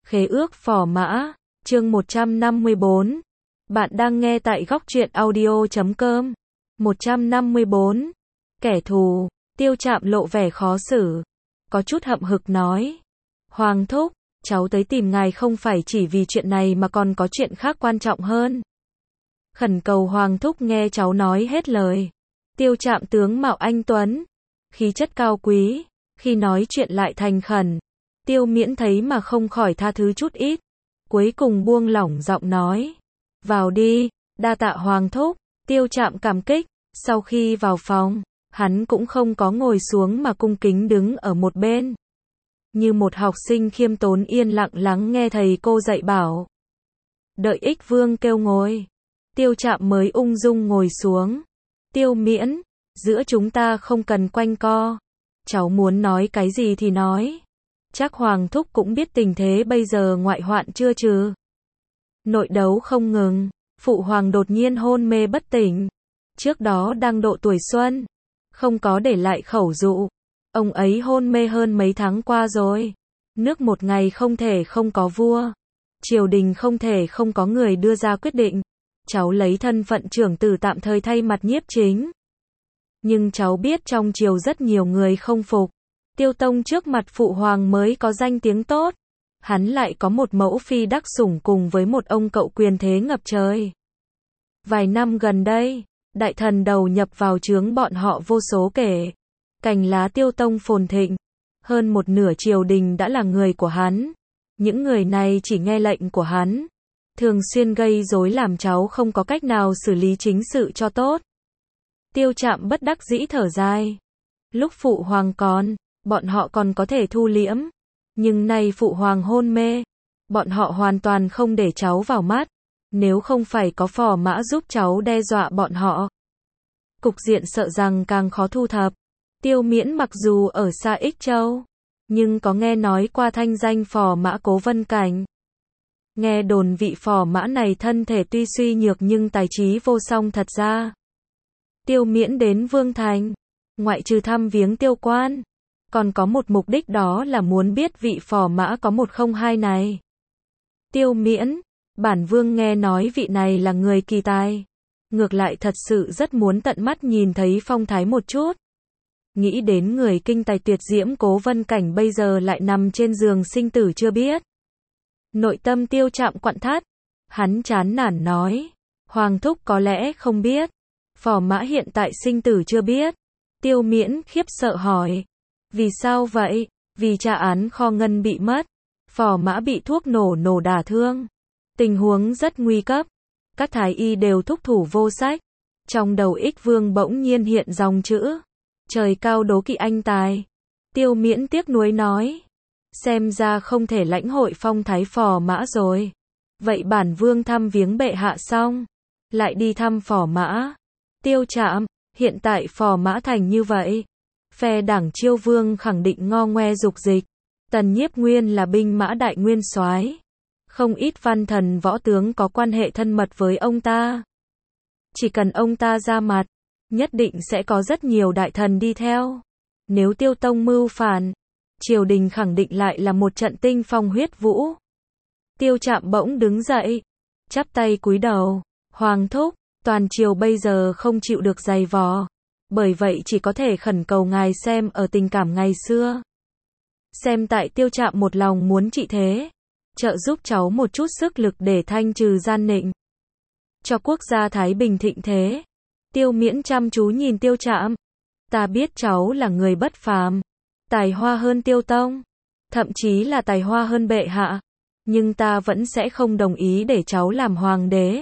Khế ước phò mã, chương 154. Bạn đang nghe tại góc truyện audio.com. 154. Kẻ thù, Tiêu Trạm lộ vẻ khó xử. Có chút hậm hực nói. Hoàng thúc, cháu tới tìm ngài không phải chỉ vì chuyện này mà còn có chuyện khác quan trọng hơn. Khẩn cầu Hoàng thúc nghe cháu nói hết lời. Tiêu Trạm tướng mạo anh tuấn, khí chất cao quý, khi nói chuyện lại thành khẩn. Tiêu Miễn thấy mà không khỏi tha thứ chút ít. Cuối cùng buông lỏng giọng nói. Vào đi, đa tạ Hoàng thúc. Tiêu Trạm cảm kích. Sau khi vào phòng, hắn cũng không có ngồi xuống mà cung kính đứng ở một bên. Như một học sinh khiêm tốn yên lặng lắng nghe thầy cô dạy bảo. Đợi Ích Vương kêu ngồi, Tiêu Trạm mới ung dung ngồi xuống. Tiêu Miễn, giữa chúng ta không cần quanh co. Cháu muốn nói cái gì thì nói. Chắc Hoàng thúc cũng biết tình thế bây giờ ngoại hoạn chưa trừ. Nội đấu không ngừng, phụ hoàng đột nhiên hôn mê bất tỉnh. Trước đó đang độ tuổi xuân, không có để lại khẩu dụ. Ông ấy hôn mê hơn mấy tháng qua rồi. Nước một ngày không thể không có vua. Triều đình không thể không có người đưa ra quyết định. Cháu lấy thân phận trưởng tử tạm thời thay mặt nhiếp chính. Nhưng cháu biết trong triều rất nhiều người không phục. Tiêu Tông trước mặt phụ hoàng mới có danh tiếng tốt. Hắn lại có một mẫu phi đắc sủng cùng với một ông cậu quyền thế ngập trời. Vài năm gần đây, đại thần đầu nhập vào trướng bọn họ vô số kể. Cành lá Tiêu Tông phồn thịnh. Hơn một nửa triều đình đã là người của hắn. Những người này chỉ nghe lệnh của hắn. Thường xuyên gây rối làm cháu không có cách nào xử lý chính sự cho tốt. Tiêu Trạm bất đắc dĩ thở dài. Lúc phụ hoàng còn, bọn họ còn có thể thu liễm. Nhưng nay phụ hoàng hôn mê. Bọn họ hoàn toàn không để cháu vào mắt. Nếu không phải có phò mã giúp cháu đe dọa bọn họ, cục diện sợ rằng càng khó thu thập. Tiêu Miễn mặc dù ở xa Ích Châu, nhưng có nghe nói qua thanh danh phò mã Cố Vân Cảnh. Nghe đồn vị phò mã này thân thể tuy suy nhược nhưng tài trí vô song thật ra. Tiêu Miễn đến Vương Thành, ngoại trừ thăm viếng Tiêu Quan, còn có một mục đích, đó là muốn biết vị phò mã có 102 này. Tiêu Miễn, bản vương nghe nói vị này là người kỳ tài. Ngược lại thật sự rất muốn tận mắt nhìn thấy phong thái một chút. Nghĩ đến người kinh tài tuyệt diễm Cố Vân Cảnh bây giờ lại nằm trên giường sinh tử chưa biết. Nội tâm Tiêu Trạm quặn thắt. Hắn chán nản nói. Hoàng thúc có lẽ không biết. Phò mã hiện tại sinh tử chưa biết. Tiêu Miễn khiếp sợ hỏi. Vì sao vậy? Vì tra án kho ngân bị mất. Phò mã bị thuốc nổ đả thương. Tình huống rất nguy cấp. Các thái y đều thúc thủ vô sách. Trong đầu Ích Vương bỗng nhiên hiện dòng chữ. Trời cao đố kỵ anh tài. Tiêu Miễn tiếc nuối nói. Xem ra không thể lãnh hội phong thái phò mã rồi. Vậy bản vương thăm viếng bệ hạ xong, lại đi thăm phò mã. Tiêu Trạm, hiện tại phò mã thành như vậy. Phe đảng Chiêu Vương khẳng định ngo ngoe dục dịch. Tần Nhiếp Nguyên là binh mã đại nguyên soái. Không ít văn thần võ tướng có quan hệ thân mật với ông ta. Chỉ cần ông ta ra mặt, nhất định sẽ có rất nhiều đại thần đi theo. Nếu Tiêu Tông mưu phản, triều đình khẳng định lại là một trận tinh phong huyết vũ. Tiêu Trạm bỗng đứng dậy, chắp tay cúi đầu. Hoàng thúc, toàn triều bây giờ không chịu được giày vò. Bởi vậy chỉ có thể khẩn cầu ngài xem ở tình cảm ngày xưa. Xem tại Tiêu Trạm một lòng muốn trị thế. Trợ giúp cháu một chút sức lực để thanh trừ gian nịnh. Cho quốc gia thái bình thịnh thế. Tiêu Miễn chăm chú nhìn Tiêu Trạm. Ta biết cháu là người bất phàm. Tài hoa hơn Tiêu Tông. Thậm chí là tài hoa hơn bệ hạ. Nhưng ta vẫn sẽ không đồng ý để cháu làm hoàng đế.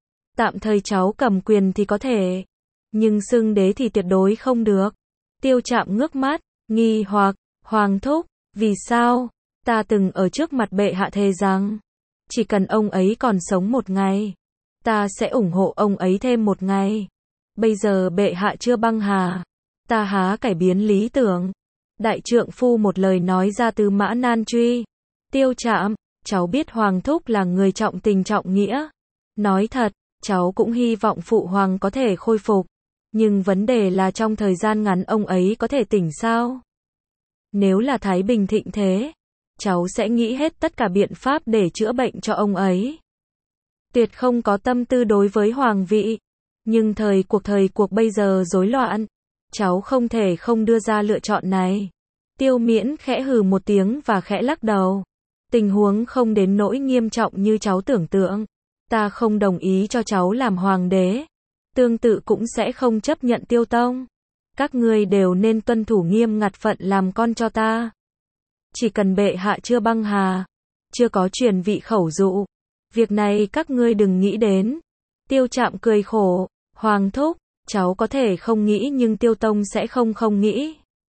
Tạm thời cháu cầm quyền thì có thể. Nhưng xưng đế thì tuyệt đối không được. Tiêu Trạm ngước mắt, nghi hoặc. Hoàng thúc, vì sao? Ta từng ở trước mặt bệ hạ thề rằng, chỉ cần ông ấy còn sống một ngày, ta sẽ ủng hộ ông ấy thêm một ngày. Bây giờ bệ hạ chưa băng hà, ta há cải biến lý tưởng. Đại trượng phu một lời nói ra từ mã nan truy. Tiêu Trạm, cháu biết Hoàng thúc là người trọng tình trọng nghĩa. Nói thật, cháu cũng hy vọng phụ hoàng có thể khôi phục. Nhưng vấn đề là trong thời gian ngắn ông ấy có thể tỉnh sao? Nếu là thái bình thịnh thế, cháu sẽ nghĩ hết tất cả biện pháp để chữa bệnh cho ông ấy. Tuyệt không có tâm tư đối với hoàng vị. Nhưng thời cuộc bây giờ rối loạn. Cháu không thể không đưa ra lựa chọn này. Tiêu Miễn khẽ hừ một tiếng và khẽ lắc đầu. Tình huống không đến nỗi nghiêm trọng như cháu tưởng tượng. Ta không đồng ý cho cháu làm hoàng đế. Tương tự cũng sẽ không chấp nhận Tiêu Tông. Các ngươi đều nên tuân thủ nghiêm ngặt phận làm con cho ta. Chỉ cần bệ hạ chưa băng hà, chưa có truyền vị khẩu dụ, việc này các ngươi đừng nghĩ đến. Tiêu Trạm cười khổ, Hoàng thúc, cháu có thể không nghĩ nhưng Tiêu Tông sẽ không nghĩ.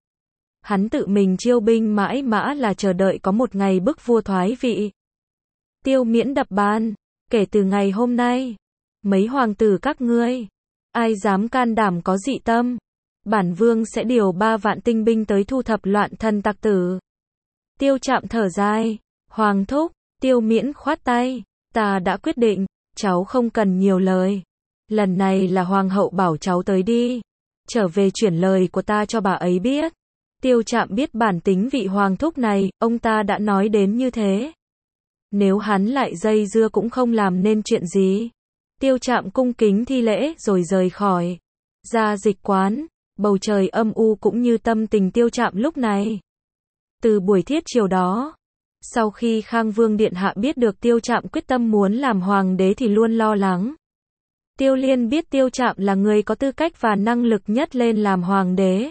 Hắn tự mình chiêu binh mãi mã là chờ đợi có một ngày bức vua thoái vị. Tiêu Miễn đập bàn, kể từ ngày hôm nay, mấy hoàng tử các ngươi, ai dám can đảm có dị tâm, bản vương sẽ điều 3 vạn tinh binh tới thu thập loạn thần tặc tử. Tiêu Trạm thở dài, Hoàng thúc, Tiêu Miễn khoát tay, ta đã quyết định, cháu không cần nhiều lời. Lần này là hoàng hậu bảo cháu tới đi, trở về chuyển lời của ta cho bà ấy biết. Tiêu Trạm biết bản tính vị hoàng thúc này, ông ta đã nói đến như thế. Nếu hắn lại dây dưa cũng không làm nên chuyện gì. Tiêu Trạm cung kính thi lễ rồi rời khỏi. Ra dịch quán, bầu trời âm u cũng như tâm tình Tiêu Trạm lúc này. Từ buổi thiết chiều đó, sau khi Khang Vương Điện Hạ biết được Tiêu Trạm quyết tâm muốn làm hoàng đế thì luôn lo lắng. Tiêu Liên biết Tiêu Trạm là người có tư cách và năng lực nhất lên làm hoàng đế.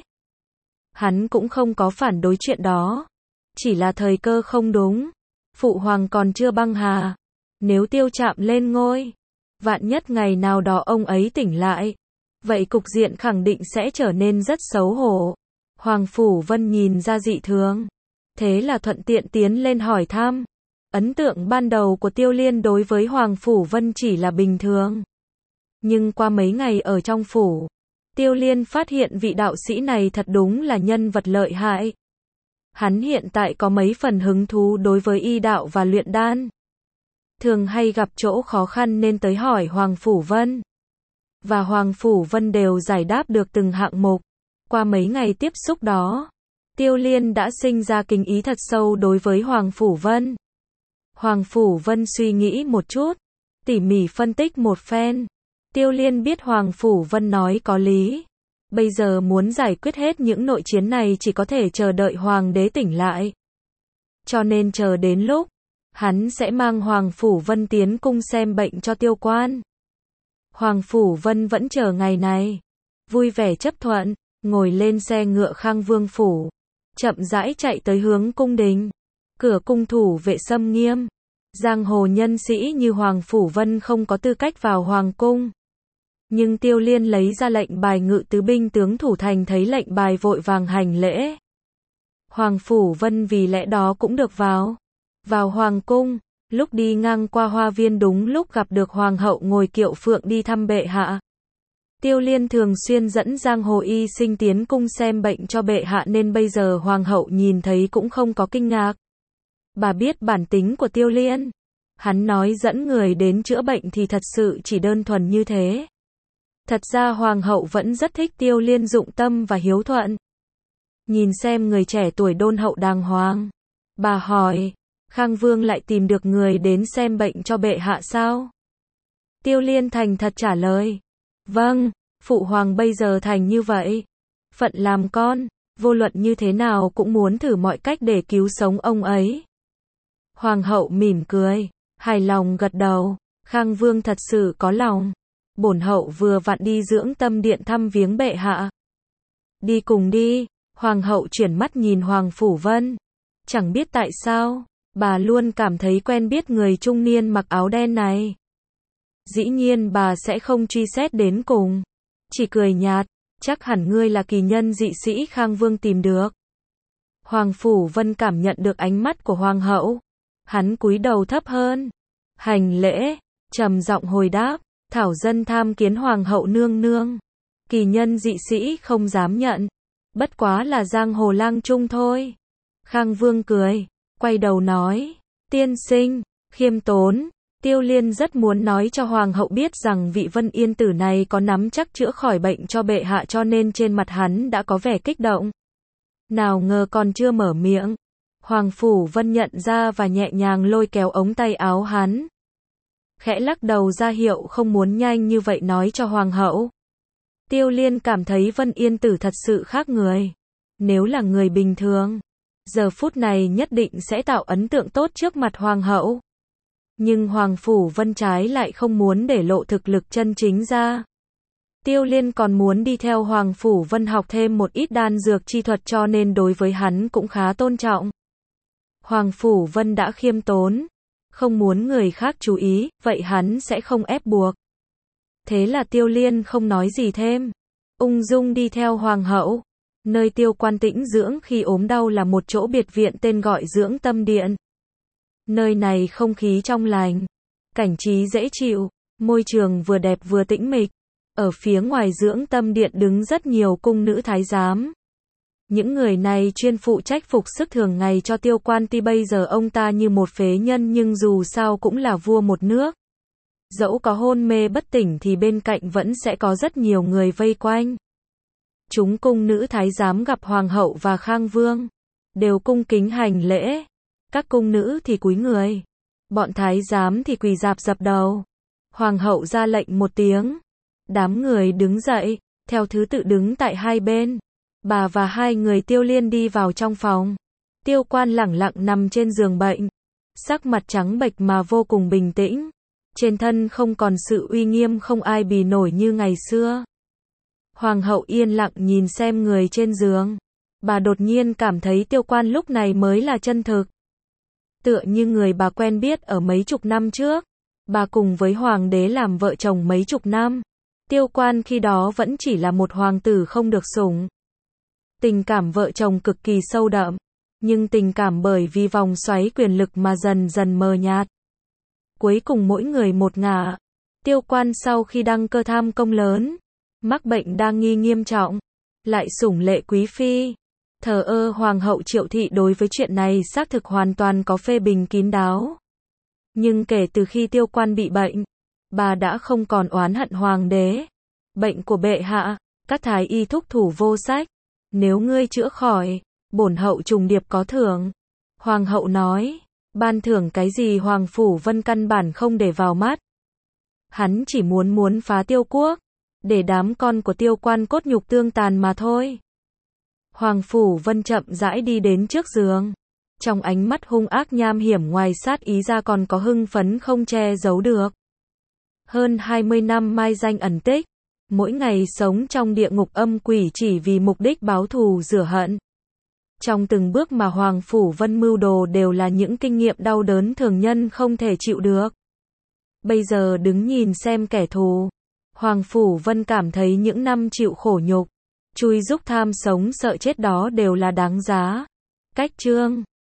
Hắn cũng không có phản đối chuyện đó. Chỉ là thời cơ không đúng. Phụ hoàng còn chưa băng hà. Nếu Tiêu Trạm lên ngôi, vạn nhất ngày nào đó ông ấy tỉnh lại, vậy cục diện khẳng định sẽ trở nên rất xấu hổ. Hoàng Phủ Vân nhìn ra dị thường. Thế là thuận tiện tiến lên hỏi thăm. Ấn tượng ban đầu của Tiêu Liên đối với Hoàng Phủ Vân chỉ là bình thường. Nhưng qua mấy ngày ở trong phủ, Tiêu Liên phát hiện vị đạo sĩ này thật đúng là nhân vật lợi hại. Hắn hiện tại có mấy phần hứng thú đối với y đạo và luyện đan. Thường hay gặp chỗ khó khăn nên tới hỏi Hoàng Phủ Vân. Và Hoàng Phủ Vân đều giải đáp được từng hạng mục. Qua mấy ngày tiếp xúc đó, Tiêu Liên đã sinh ra kính ý thật sâu đối với Hoàng Phủ Vân. Hoàng Phủ Vân suy nghĩ một chút, tỉ mỉ phân tích một phen. Tiêu Liên biết Hoàng Phủ Vân nói có lý. Bây giờ muốn giải quyết hết những nội chiến này chỉ có thể chờ đợi Hoàng đế tỉnh lại. Cho nên chờ đến lúc, hắn sẽ mang Hoàng Phủ Vân tiến cung xem bệnh cho Tiêu Quan. Hoàng Phủ Vân vẫn chờ ngày này. Vui vẻ chấp thuận, ngồi lên xe ngựa Khang Vương Phủ. Chậm rãi chạy tới hướng cung đình. Cửa cung thủ vệ xâm nghiêm. Giang hồ nhân sĩ như Hoàng Phủ Vân không có tư cách vào Hoàng cung. Nhưng Tiêu Liên lấy ra lệnh bài ngự tứ binh tướng thủ thành thấy lệnh bài vội vàng hành lễ. Hoàng Phủ Vân vì lẽ đó cũng được vào. Vào Hoàng cung, lúc đi ngang qua hoa viên đúng lúc gặp được Hoàng hậu ngồi kiệu phượng đi thăm bệ hạ. Tiêu Liên thường xuyên dẫn giang hồ y sinh tiến cung xem bệnh cho bệ hạ nên bây giờ Hoàng hậu nhìn thấy cũng không có kinh ngạc. Bà biết bản tính của Tiêu Liên. Hắn nói dẫn người đến chữa bệnh thì thật sự chỉ đơn thuần như thế. Thật ra Hoàng hậu vẫn rất thích Tiêu Liên dụng tâm và hiếu thuận. Nhìn xem người trẻ tuổi đôn hậu đàng hoàng. Bà hỏi, Khang Vương lại tìm được người đến xem bệnh cho bệ hạ sao? Tiêu Liên thành thật trả lời. Vâng, phụ hoàng bây giờ thành như vậy. Phận làm con, vô luận như thế nào cũng muốn thử mọi cách để cứu sống ông ấy. Hoàng hậu mỉm cười, hài lòng gật đầu. Khang Vương thật sự có lòng. Bổn hậu vừa vặn đi dưỡng tâm điện thăm viếng bệ hạ. Đi cùng đi. Hoàng hậu chuyển mắt nhìn Hoàng Phủ Vân. Chẳng biết tại sao, bà luôn cảm thấy quen biết người trung niên mặc áo đen này. Dĩ nhiên bà sẽ không truy xét đến cùng. Chỉ cười nhạt, chắc hẳn ngươi là kỳ nhân dị sĩ Khang Vương tìm được. Hoàng Phủ Vân cảm nhận được ánh mắt của Hoàng hậu. Hắn cúi đầu thấp hơn. Hành lễ, trầm giọng hồi đáp. Thảo dân tham kiến Hoàng hậu nương nương. Kỳ nhân dị sĩ không dám nhận. Bất quá là giang hồ lang trung thôi. Khang Vương cười, quay đầu nói. Tiên sinh, khiêm tốn. Tiêu Liên rất muốn nói cho Hoàng hậu biết rằng vị Vân Yên tử này có nắm chắc chữa khỏi bệnh cho bệ hạ cho nên trên mặt hắn đã có vẻ kích động. Nào ngờ còn chưa mở miệng. Hoàng Phủ Vân nhận ra và nhẹ nhàng lôi kéo ống tay áo hắn. Khẽ lắc đầu ra hiệu không muốn nhanh như vậy nói cho Hoàng hậu. Tiêu Liên cảm thấy Vân Yên Tử thật sự khác người. Nếu là người bình thường, giờ phút này nhất định sẽ tạo ấn tượng tốt trước mặt Hoàng hậu. Nhưng Hoàng Phủ Vân trái lại không muốn để lộ thực lực chân chính ra. Tiêu Liên còn muốn đi theo Hoàng Phủ Vân học thêm một ít đan dược chi thuật cho nên đối với hắn cũng khá tôn trọng. Hoàng Phủ Vân đã khiêm tốn, không muốn người khác chú ý, vậy hắn sẽ không ép buộc. Thế là Tiêu Liên không nói gì thêm, ung dung đi theo Hoàng hậu. Nơi Tiêu Quan tĩnh dưỡng khi ốm đau là một chỗ biệt viện tên gọi Dưỡng Tâm Điện. Nơi này không khí trong lành, cảnh trí dễ chịu, môi trường vừa đẹp vừa tĩnh mịch. Ở phía ngoài Dưỡng Tâm Điện đứng rất nhiều cung nữ thái giám. Những người này chuyên phụ trách phục sức thường ngày cho Tiêu Quan, tuy bây giờ ông ta như một phế nhân nhưng dù sao cũng là vua một nước. Dẫu có hôn mê bất tỉnh thì bên cạnh vẫn sẽ có rất nhiều người vây quanh. Chúng cung nữ thái giám gặp Hoàng hậu và Khang Vương, đều cung kính hành lễ. Các cung nữ thì cúi người, bọn thái giám thì quỳ rạp dập đầu. Hoàng hậu ra lệnh một tiếng, đám người đứng dậy, theo thứ tự đứng tại hai bên. Bà và hai người Tiêu Liên đi vào trong phòng. Tiêu Quan lẳng lặng nằm trên giường bệnh, sắc mặt trắng bệch mà vô cùng bình tĩnh. Trên thân không còn sự uy nghiêm không ai bì nổi như ngày xưa. Hoàng hậu yên lặng nhìn xem người trên giường. Bà đột nhiên cảm thấy Tiêu Quan lúc này mới là chân thực. Tựa như người bà quen biết ở mấy chục năm trước. Bà cùng với hoàng đế làm vợ chồng mấy chục năm. Tiêu Quan khi đó vẫn chỉ là một hoàng tử không được sủng. Tình cảm vợ chồng cực kỳ sâu đậm. Nhưng tình cảm bởi vì vòng xoáy quyền lực mà dần dần mờ nhạt. Cuối cùng mỗi người một ngả. Tiêu Quan sau khi đăng cơ tham công lớn, mắc bệnh đa nghi nghiêm trọng, lại sủng lệ quý phi. Thờ ơ Hoàng hậu Triệu Thị đối với chuyện này xác thực hoàn toàn có phê bình kín đáo. Nhưng kể từ khi Tiêu Quan bị bệnh, bà đã không còn oán hận hoàng đế. Bệnh của bệ hạ, các thái y thúc thủ vô sách. Nếu ngươi chữa khỏi, bổn hậu trùng điệp có thưởng. Hoàng hậu nói, ban thưởng cái gì Hoàng Phủ Vân căn bản không để vào mắt. Hắn chỉ muốn phá Tiêu quốc, để đám con của Tiêu Quan cốt nhục tương tàn mà thôi. Hoàng Phủ Vân chậm rãi đi đến trước giường. Trong ánh mắt hung ác nham hiểm ngoài sát ý ra còn có hưng phấn không che giấu được. Hơn 20 năm mai danh ẩn tích, mỗi ngày sống trong địa ngục âm quỷ chỉ vì mục đích báo thù rửa hận. Trong từng bước mà Hoàng Phủ Vân mưu đồ đều là những kinh nghiệm đau đớn thường nhân không thể chịu được. Bây giờ đứng nhìn xem kẻ thù, Hoàng Phủ Vân cảm thấy những năm chịu khổ nhục, chui rúc tham sống sợ chết đó đều là đáng giá. Cách chương